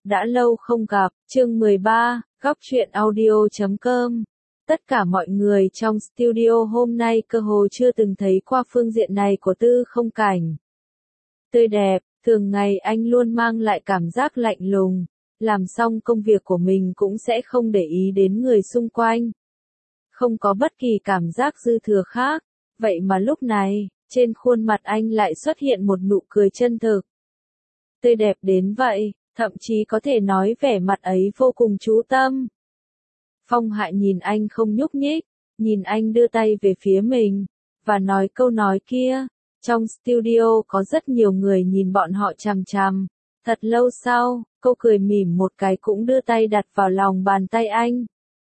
Đã lâu không gặp, chương 13, góc truyện audio.com. Tất cả mọi người trong studio hôm nay cơ hồ chưa từng thấy qua phương diện này của Tư Không Cảnh. Tươi đẹp, thường ngày anh luôn mang lại cảm giác lạnh lùng, làm xong công việc của mình cũng sẽ không để ý đến người xung quanh. Không có bất kỳ cảm giác dư thừa khác, vậy mà lúc này, trên khuôn mặt anh lại xuất hiện một nụ cười chân thực. Tươi đẹp đến vậy, thậm chí có thể nói vẻ mặt ấy vô cùng chú tâm. Phong Hạ nhìn anh không nhúc nhích, nhìn anh đưa tay về phía mình, và nói câu nói kia. Trong studio có rất nhiều người nhìn bọn họ chằm chằm. Thật lâu sau, cô cười mỉm một cái cũng đưa tay đặt vào lòng bàn tay anh.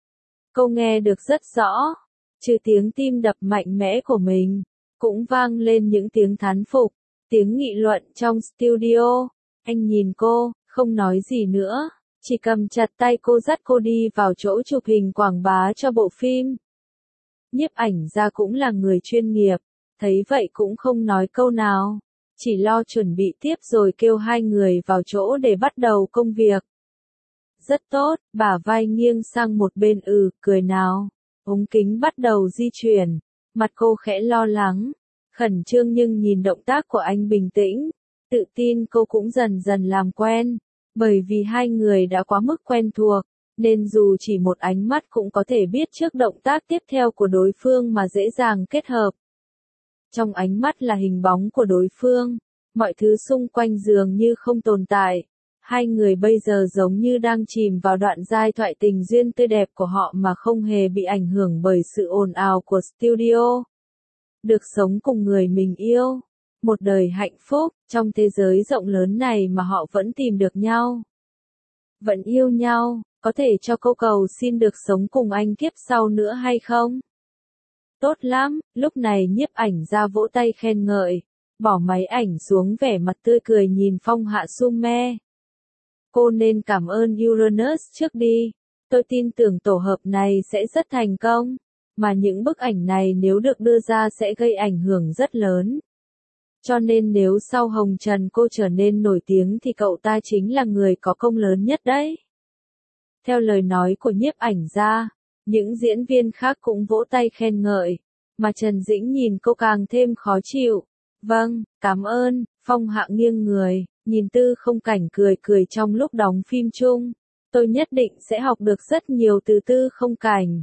Cô nghe được rất rõ, trừ tiếng tim đập mạnh mẽ của mình, cũng vang lên những tiếng thán phục, tiếng nghị luận trong studio. Anh nhìn cô, không nói gì nữa, chỉ cầm chặt tay cô dắt cô đi vào chỗ chụp hình quảng bá cho bộ phim. Nhiếp ảnh gia cũng là người chuyên nghiệp, thấy vậy cũng không nói câu nào, chỉ lo chuẩn bị tiếp rồi kêu hai người vào chỗ để bắt đầu công việc. Rất tốt, bả vai nghiêng sang một bên cười nào. Ống kính bắt đầu di chuyển, mặt cô khẽ lo lắng, khẩn trương nhưng nhìn động tác của anh bình tĩnh, tự tin cô cũng dần dần làm quen, bởi vì hai người đã quá mức quen thuộc, nên dù chỉ một ánh mắt cũng có thể biết trước động tác tiếp theo của đối phương mà dễ dàng kết hợp. Trong ánh mắt là hình bóng của đối phương, mọi thứ xung quanh dường như không tồn tại. Hai người bây giờ giống như đang chìm vào đoạn giai thoại tình duyên tươi đẹp của họ mà không hề bị ảnh hưởng bởi sự ồn ào của studio. Được sống cùng người mình yêu, một đời hạnh phúc, trong thế giới rộng lớn này mà họ vẫn tìm được nhau. Vẫn yêu nhau, có thể cho cô cầu xin được sống cùng anh kiếp sau nữa hay không? Tốt lắm, lúc này nhiếp ảnh gia vỗ tay khen ngợi, bỏ máy ảnh xuống vẻ mặt tươi cười nhìn Phong Hạ Sume. Cô nên cảm ơn Uranus trước đi, tôi tin tưởng tổ hợp này sẽ rất thành công, mà những bức ảnh này nếu được đưa ra sẽ gây ảnh hưởng rất lớn. Cho nên nếu sau Hồng Trần cô trở nên nổi tiếng thì cậu ta chính là người có công lớn nhất đấy. Theo lời nói của nhiếp ảnh gia, những diễn viên khác cũng vỗ tay khen ngợi, mà Trần Dĩnh nhìn cô càng thêm khó chịu. Vâng, cảm ơn, Phong Hạ nghiêng người, nhìn Tư Không Cảnh cười cười trong lúc đóng phim chung. Tôi nhất định sẽ học được rất nhiều từ Tư Không Cảnh.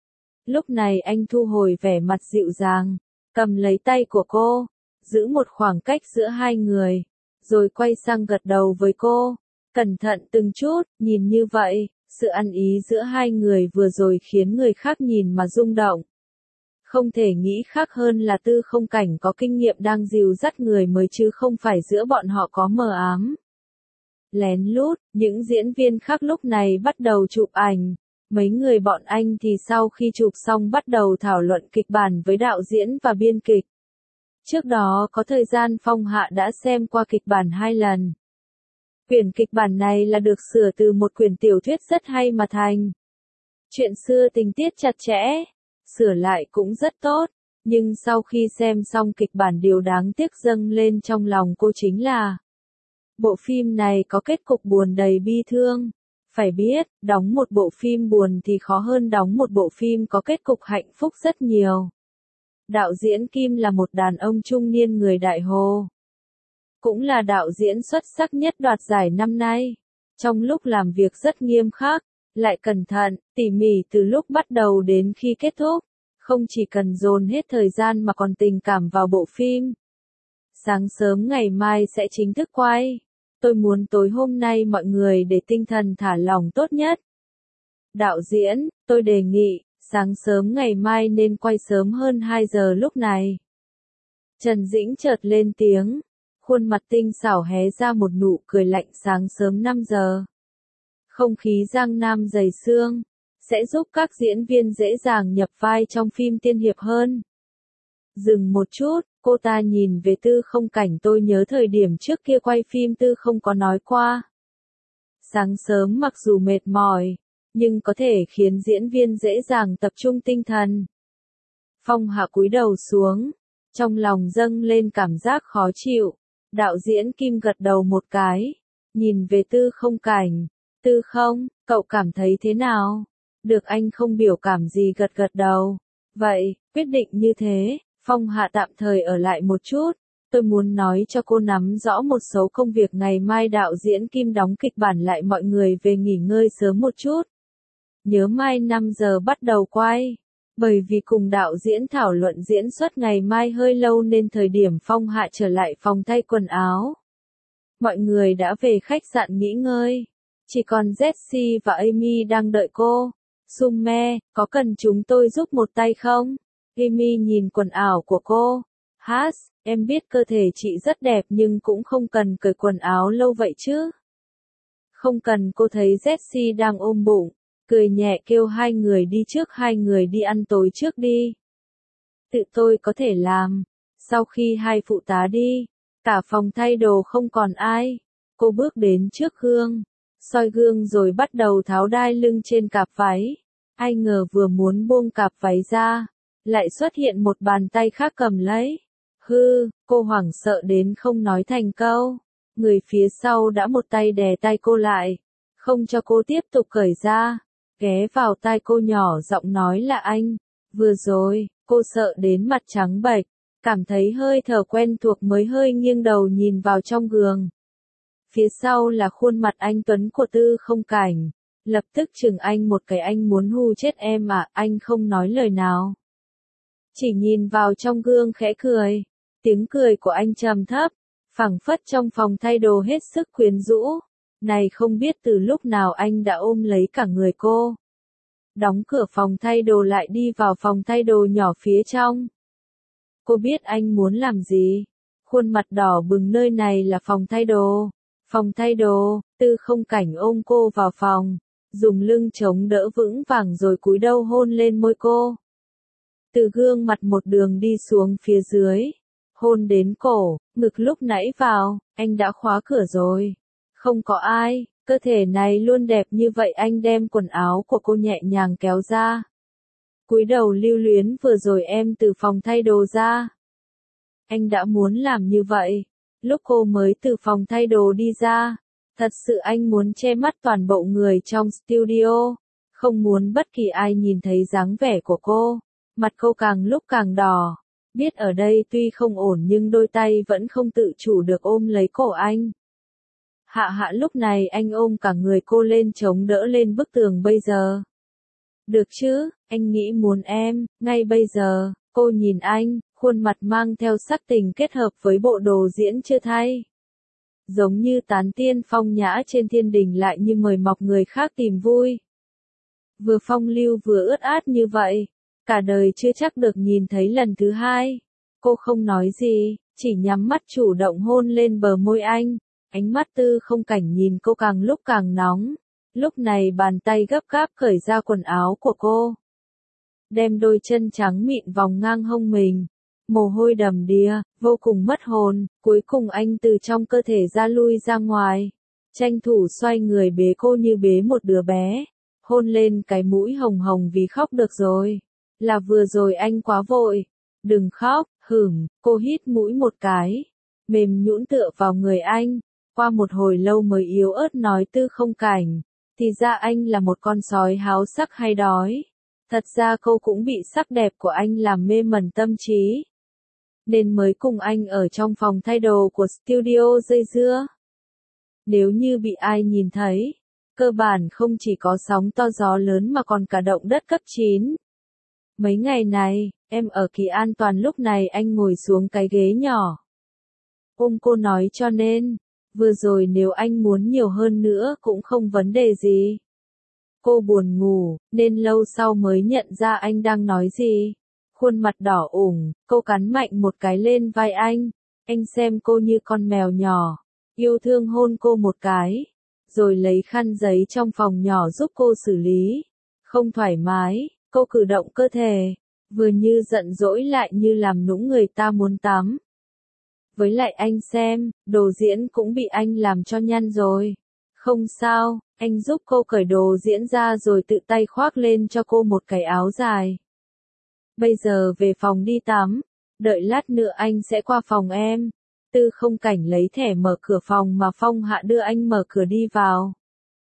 Lúc này anh thu hồi vẻ mặt dịu dàng, cầm lấy tay của cô, giữ một khoảng cách giữa hai người, rồi quay sang gật đầu với cô. Cẩn thận từng chút, nhìn như vậy, sự ăn ý giữa hai người vừa rồi khiến người khác nhìn mà rung động. Không thể nghĩ khác hơn là Tư Không Cảnh có kinh nghiệm đang dìu dắt người mới chứ không phải giữa bọn họ có mờ ám. Lén lút, những diễn viên khác lúc này bắt đầu chụp ảnh. Mấy người bọn anh thì sau khi chụp xong bắt đầu thảo luận kịch bản với đạo diễn và biên kịch. Trước đó có thời gian Phong Hạ đã xem qua kịch bản 2 lần. Quyển kịch bản này là được sửa từ một quyển tiểu thuyết rất hay mà thành. Chuyện xưa tình tiết chặt chẽ, sửa lại cũng rất tốt, nhưng sau khi xem xong kịch bản điều đáng tiếc dâng lên trong lòng cô chính là bộ phim này có kết cục buồn đầy bi thương. Phải biết, đóng một bộ phim buồn thì khó hơn đóng một bộ phim có kết cục hạnh phúc rất nhiều. Đạo diễn Kim là một đàn ông trung niên người Đại Hồ. Cũng là đạo diễn xuất sắc nhất đoạt giải năm nay. Trong lúc làm việc rất nghiêm khắc, lại cẩn thận, tỉ mỉ từ lúc bắt đầu đến khi kết thúc. Không chỉ cần dồn hết thời gian mà còn tình cảm vào bộ phim. Sáng sớm ngày mai sẽ chính thức quay. Tôi muốn tối hôm nay mọi người để tinh thần thả lỏng tốt nhất. Đạo diễn, tôi đề nghị, sáng sớm ngày mai nên quay sớm hơn 2 giờ lúc này. Trần Dĩnh chợt lên tiếng, khuôn mặt tinh xảo hé ra một nụ cười lạnh. Sáng sớm 5 giờ. Không khí Giang Nam dày sương, sẽ giúp các diễn viên dễ dàng nhập vai trong phim tiên hiệp hơn. Dừng một chút, cô ta nhìn về Tư Không Cảnh. Tôi nhớ thời điểm trước kia quay phim Tư không có nói qua. Sáng sớm mặc dù mệt mỏi, nhưng có thể khiến diễn viên dễ dàng tập trung tinh thần. Phong Hạ cúi đầu xuống, trong lòng dâng lên cảm giác khó chịu. Đạo diễn Kim gật đầu một cái, nhìn về Tư Không Cảnh. Tư Không, cậu cảm thấy thế nào? Được anh không biểu cảm gì gật gật đầu. Vậy, quyết định như thế, Phong Hạ tạm thời ở lại một chút. Tôi muốn nói cho cô nắm rõ một số công việc ngày mai đạo diễn Kim đóng kịch bản lại mọi người về nghỉ ngơi sớm một chút. Nhớ mai 5 giờ bắt đầu quay. Bởi vì cùng đạo diễn thảo luận diễn xuất ngày mai hơi lâu nên thời điểm Phong Hạ trở lại phòng thay quần áo. Mọi người đã về khách sạn nghỉ ngơi. Chỉ còn Jessie và Amy đang đợi cô. Summe, có cần chúng tôi giúp một tay không? Amy nhìn quần áo của cô. Hát, em biết cơ thể chị rất đẹp nhưng cũng không cần cởi quần áo lâu vậy chứ. Không cần, cô thấy Jessie đang ôm bụng. Cười nhẹ kêu hai người đi trước, hai người đi ăn tối trước đi. Tự tôi có thể làm. Sau khi hai phụ tá đi, cả phòng thay đồ không còn ai. Cô bước đến trước gương, soi gương rồi bắt đầu tháo đai lưng trên cạp váy. Ai ngờ vừa muốn buông cạp váy ra, lại xuất hiện một bàn tay khác cầm lấy. Hư, cô hoảng sợ đến không nói thành câu. Người phía sau đã một tay đè tay cô lại, không cho cô tiếp tục cởi ra. Ghé vào tai cô nhỏ giọng nói là anh. Vừa rồi, cô sợ đến mặt trắng bệch, cảm thấy hơi thở quen thuộc mới hơi nghiêng đầu nhìn vào trong gương. Phía sau là khuôn mặt anh tuấn của Tư Không Cảnh. Lập tức chừng anh một cái, anh muốn hù chết em à, anh không nói lời nào. Chỉ nhìn vào trong gương khẽ cười. Tiếng cười của anh trầm thấp, phảng phất trong phòng thay đồ hết sức quyến rũ. Này không biết từ lúc nào anh đã ôm lấy cả người cô. Đóng cửa phòng thay đồ lại đi vào phòng thay đồ nhỏ phía trong. Cô biết anh muốn làm gì. Khuôn mặt đỏ bừng, nơi này là phòng thay đồ. Phòng thay đồ, Tư Không Cảnh ôm cô vào phòng, dùng lưng chống đỡ vững vàng rồi cúi đầu hôn lên môi cô. Từ gương mặt một đường đi xuống phía dưới, hôn đến cổ, ngực. Lúc nãy vào, anh đã khóa cửa rồi. Không có ai, cơ thể này luôn đẹp như vậy. Anh đem quần áo của cô nhẹ nhàng kéo ra. Cúi đầu lưu luyến, vừa rồi em từ phòng thay đồ ra. Anh đã muốn làm như vậy. Lúc cô mới từ phòng thay đồ đi ra, thật sự anh muốn che mắt toàn bộ người trong studio. Không muốn bất kỳ ai nhìn thấy dáng vẻ của cô. Mặt cô càng lúc càng đỏ. Biết ở đây tuy không ổn nhưng đôi tay vẫn không tự chủ được ôm lấy cổ anh. Hạ lúc này anh ôm cả người cô lên chống đỡ lên bức tường bây giờ. Được chứ, anh nghĩ muốn em, ngay bây giờ. Cô nhìn anh, khuôn mặt mang theo sắc tình kết hợp với bộ đồ diễn chưa thay. Giống như tán tiên phong nhã trên thiên đình lại như mời mọc người khác tìm vui. Vừa phong lưu vừa ướt át như vậy, cả đời chưa chắc được nhìn thấy lần thứ hai. Cô không nói gì, chỉ nhắm mắt chủ động hôn lên bờ môi anh. Ánh mắt Tư Không Cảnh nhìn cô càng lúc càng nóng. Lúc này bàn tay gấp gáp cởi ra quần áo của cô. Đem đôi chân trắng mịn vòng ngang hông mình. Mồ hôi đầm đìa, vô cùng mất hồn. Cuối cùng anh từ trong cơ thể ra lui ra ngoài. Tranh thủ xoay người bế cô như bế một đứa bé. Hôn lên cái mũi hồng hồng vì khóc. Được rồi. Là vừa rồi anh quá vội. Đừng khóc, cô hít mũi một cái. Mềm nhũn tựa vào người anh. Qua một hồi lâu mới yếu ớt nói Tư Không Cảnh. Thì ra anh là một con sói háo sắc hay đói. Thật ra cô cũng bị sắc đẹp của anh làm mê mẩn tâm trí. Nên mới cùng anh ở trong phòng thay đồ của studio dây dưa. Nếu như bị ai nhìn thấy, cơ bản không chỉ có sóng to gió lớn mà còn cả động đất cấp 9. Mấy ngày này, em ở kỳ an toàn. Lúc này anh ngồi xuống cái ghế nhỏ. Ôm cô nói cho nên, vừa rồi nếu anh muốn nhiều hơn nữa cũng không vấn đề gì. Cô buồn ngủ, nên lâu sau mới nhận ra anh đang nói gì. Khuôn mặt đỏ ửng, cô cắn mạnh một cái lên vai anh. Anh xem cô như con mèo nhỏ, yêu thương hôn cô một cái, rồi lấy khăn giấy trong phòng nhỏ giúp cô xử lý. Không thoải mái, cô cử động cơ thể, vừa như giận dỗi lại như làm nũng người ta muốn tắm. Với lại anh xem, đồ diễn cũng bị anh làm cho nhăn rồi. Không sao, anh giúp cô cởi đồ diễn ra rồi tự tay khoác lên cho cô một cái áo dài. Bây giờ về phòng đi tắm, đợi lát nữa anh sẽ qua phòng em. Tư Không Cảnh lấy thẻ mở cửa phòng mà Phong Hạ đưa anh mở cửa đi vào.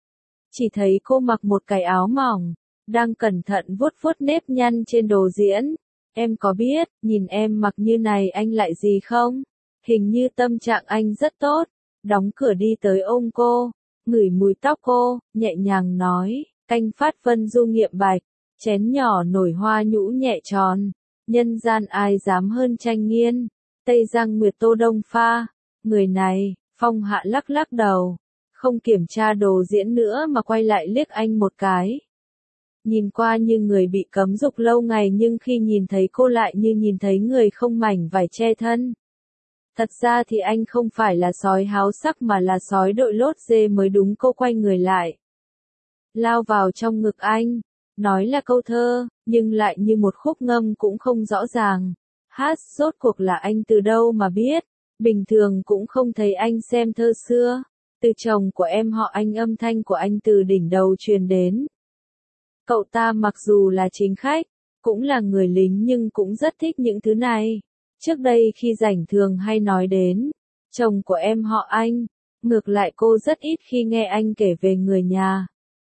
Chỉ thấy cô mặc một cái áo mỏng, đang cẩn thận vuốt vuốt nếp nhăn trên đồ diễn. Em có biết, nhìn em mặc như này anh lại gì không? Hình như tâm trạng anh rất tốt. Đóng cửa đi tới ôm cô, ngửi mùi tóc cô, nhẹ nhàng nói, canh phát vân du nghiệm bạch, chén nhỏ nổi hoa nhũ nhẹ tròn, nhân gian ai dám hơn tranh nghiên, Tây Giang Nguyệt Tô Đông pha, người này, Phong Hạ lắc lắc đầu, không kiểm tra đồ diễn nữa mà quay lại liếc anh một cái. Nhìn qua như người bị cấm dục lâu ngày nhưng khi nhìn thấy cô lại như nhìn thấy người không mảnh vải che thân. Thật ra thì anh không phải là sói háo sắc mà là sói đội lốt dê mới đúng. Cô quay người lại, lao vào trong ngực anh, nói là câu thơ, nhưng lại như một khúc ngâm cũng không rõ ràng. Hát rốt cuộc là anh từ đâu mà biết, bình thường cũng không thấy anh xem thơ xưa. Từ chồng của em họ Anh, âm thanh của anh từ đỉnh đầu truyền đến. Cậu ta mặc dù là chính khách, cũng là người lính nhưng cũng rất thích những thứ này. Trước đây khi rảnh thường hay nói đến chồng của em họ Anh, ngược lại cô rất ít khi nghe anh kể về người nhà.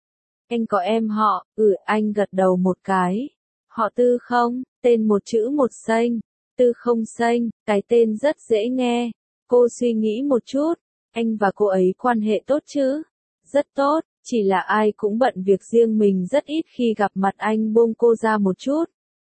Anh có em họ, anh gật đầu một cái. Họ Tư không, tên một chữ một xanh, Tư không xanh, cái tên rất dễ nghe. Cô suy nghĩ một chút, anh và cô ấy quan hệ tốt chứ? Rất tốt, chỉ là ai cũng bận việc riêng mình rất ít khi gặp mặt. Anh buông cô ra một chút,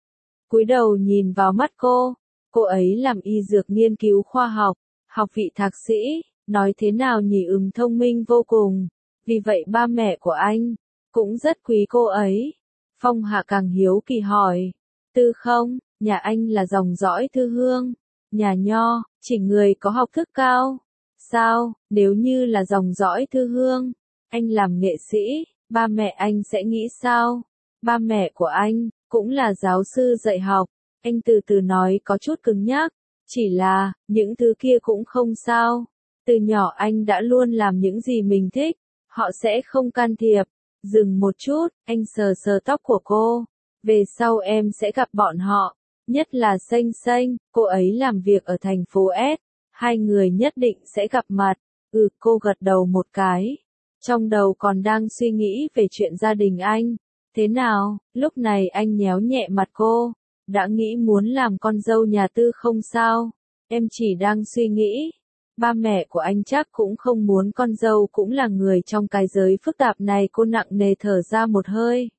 cúi đầu nhìn vào mắt cô ấy làm y dược nghiên cứu khoa học, học vị thạc sĩ, nói thế nào nhỉ, thông minh vô cùng, vì vậy ba mẹ của anh cũng rất quý cô ấy. Phong Hạ càng hiếu kỳ hỏi, Tư không, nhà anh là dòng dõi Thư Hương, nhà nho, chỉ người có học thức cao. Sao, nếu như là dòng dõi Thư Hương, anh làm nghệ sĩ, ba mẹ anh sẽ nghĩ sao? Ba mẹ của anh cũng là giáo sư dạy học. Anh từ từ nói có chút cứng nhắc, chỉ là, những thứ kia cũng không sao. Từ nhỏ anh đã luôn làm những gì mình thích, họ sẽ không can thiệp. Dừng một chút, anh sờ sờ tóc của cô. Về sau em sẽ gặp bọn họ, nhất là Xanh Xanh, cô ấy làm việc ở thành phố S. Hai người nhất định sẽ gặp mặt. Cô gật đầu một cái. Trong đầu còn đang suy nghĩ về chuyện gia đình anh. Thế nào, lúc này anh nhéo nhẹ mặt cô. Đã nghĩ muốn làm con dâu nhà Tư không sao? Em chỉ đang suy nghĩ. Ba mẹ của anh chắc cũng không muốn con dâu cũng là người trong cái giới phức tạp này. Cô nặng nề thở ra một hơi.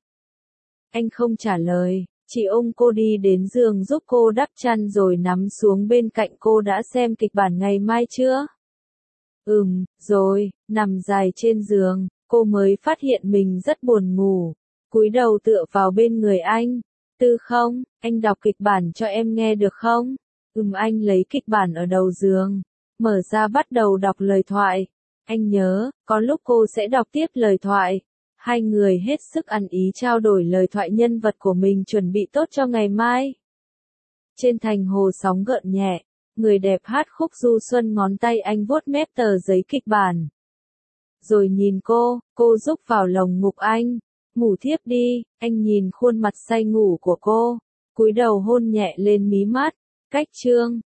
Anh không trả lời, chỉ ôm cô đi đến giường giúp cô đắp chăn rồi nằm xuống bên cạnh cô. Đã xem kịch bản ngày mai chưa? Rồi, nằm dài trên giường, cô mới phát hiện mình rất buồn ngủ. Cúi đầu tựa vào bên người anh. Tư không, anh đọc kịch bản cho em nghe được không? Anh lấy kịch bản ở đầu giường, mở ra bắt đầu đọc lời thoại. Anh nhớ, có lúc cô sẽ đọc tiếp lời thoại. Hai người hết sức ăn ý trao đổi lời thoại nhân vật của mình chuẩn bị tốt cho ngày mai. Trên thành hồ sóng gợn nhẹ, người đẹp hát khúc du xuân, ngón tay anh vuốt mép tờ giấy kịch bản. Rồi nhìn cô rúc vào lồng ngực anh. Ngủ thiếp đi, anh nhìn khuôn mặt say ngủ của cô, cúi đầu hôn nhẹ lên mí mắt. Cách chương